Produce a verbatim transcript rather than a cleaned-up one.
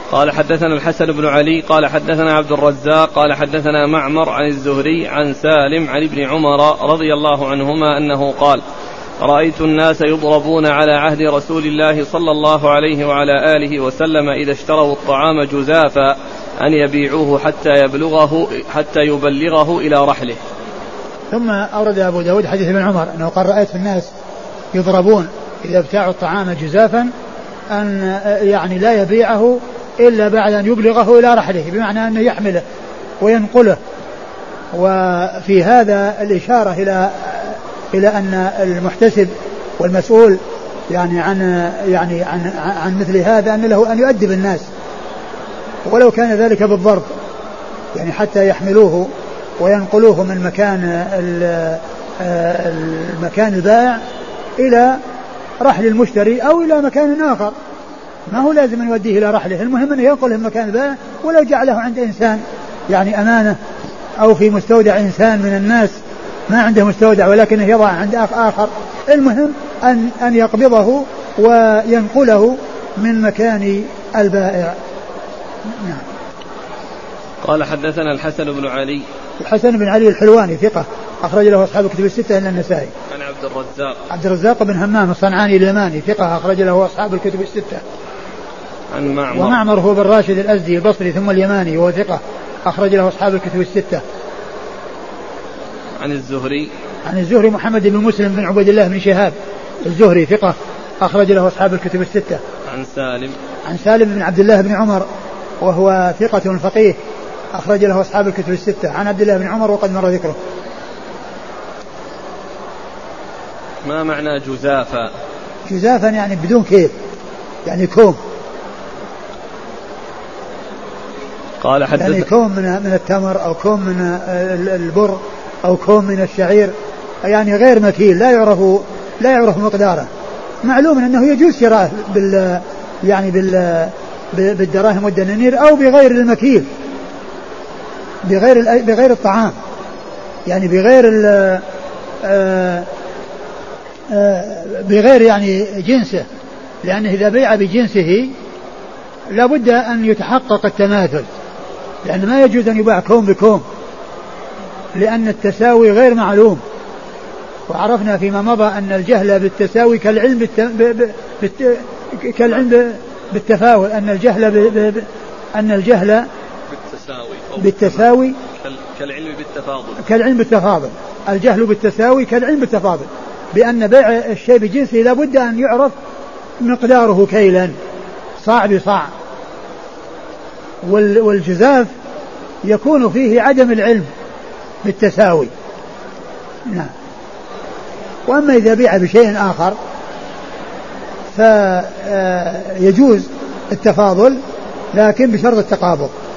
قال حدثنا الحسن بن علي قال حدثنا عبد الرزاق قال حدثنا معمر عن الزهري عن سالم عن ابن عمر رضي الله عنهما أنه قال رأيت الناس يضربون على عهد رسول الله صلى الله عليه وعلى آله وسلم إذا اشتروا الطعام جزافا أن يبيعوه حتى يبلغه حتى يبلغه إلى رحله. ثم أورد أبو داود حديث ابن عمر أنه قال رأيت الناس يضربون إذا ابتاعوا الطعام جزافا أن يعني لا يبيعه إلا بعد أن يبلغه إلى رحله، بمعنى أنه يحمله وينقله. وفي هذا الإشارة إلى إلى أن المحتسب والمسؤول يعني عن يعني عن عن مثل هذا أن له أن يؤدب الناس، ولو كان ذلك بالضرب، يعني حتى يحملوه وينقلوه من مكان المكان البائع إلى رحل المشتري أو إلى مكان آخر، ما هو لازم أن يوديه إلى رحله، المهم أنه ينقله من مكان البائع، ولو جعله عند إنسان يعني أمانة أو في مستودع إنسان من الناس ما عنده مستودع ولكنه يضع عند آخر، المهم أن أن يقبضه وينقله من مكان البائع. نعم. قال حدثنا الحسن بن علي الحسن بن علي الحلواني ثقة أخرج له أصحاب الكتب الستة إلا النسائي. عن عبد الرزاق عبد الرزاق بن همام الصنعاني اليماني ثقة أخرج له أصحاب الكتب الستة. عن معمر ومعمر هو بن راشد الأزدي البصري ثم اليماني وهو ثقة أخرج له أصحاب الكتب الستة. عن الزهري عن الزهري محمد بن مسلم بن عبيد الله بن شهاب الزهري ثقة أخرج له أصحاب الكتب الستة. عن سالم عن سالم بن عبد الله بن عمر وهو ثقة فقيه أخرج له أصحاب الكتب الستة. عن عبد الله بن عمر وقد مر ذكره. ما معنى جزافا؟ جزافا يعني بدون كيل، يعني كوم، قال حدث يعني كوم من من التمر أو كوم من البر أو كوم من الشعير، يعني غير مكيل لا يعرف لا يعرف مقداره. معلوم أنه يجوز شراءه بال يعني بال بالدراهم والدنانير أو بغير المكيل، بغير بغير الطعام، يعني بغير بغير يعني جنسه، لأنه إذا بيع بجنسه لابد أن يتحقق التماثل، لأن ما يجوز أن يباع كوم بكوم لأن التساوي غير معلوم. وعرفنا فيما مضى أن الجهل بالتساوي كالعلم بالت... ب... بالت... كالعلم بالتفاوت، أن الجهل ب... ب... أن الجهل بالتساوي بالتساوي كالعلم بالتفاضل كالعلم بالتفاضل الجهل بالتساوي كالعلم بالتفاضل، بأن بيع الشيء بجنسه لابد أن يعرف مقداره كيلا صاع بصاع. وال... والجزاف يكون فيه عدم العلم بالتساوي. نعم. وأما إذا بيع بشيء آخر فيجوز التفاضل لكن بشرط التقابض.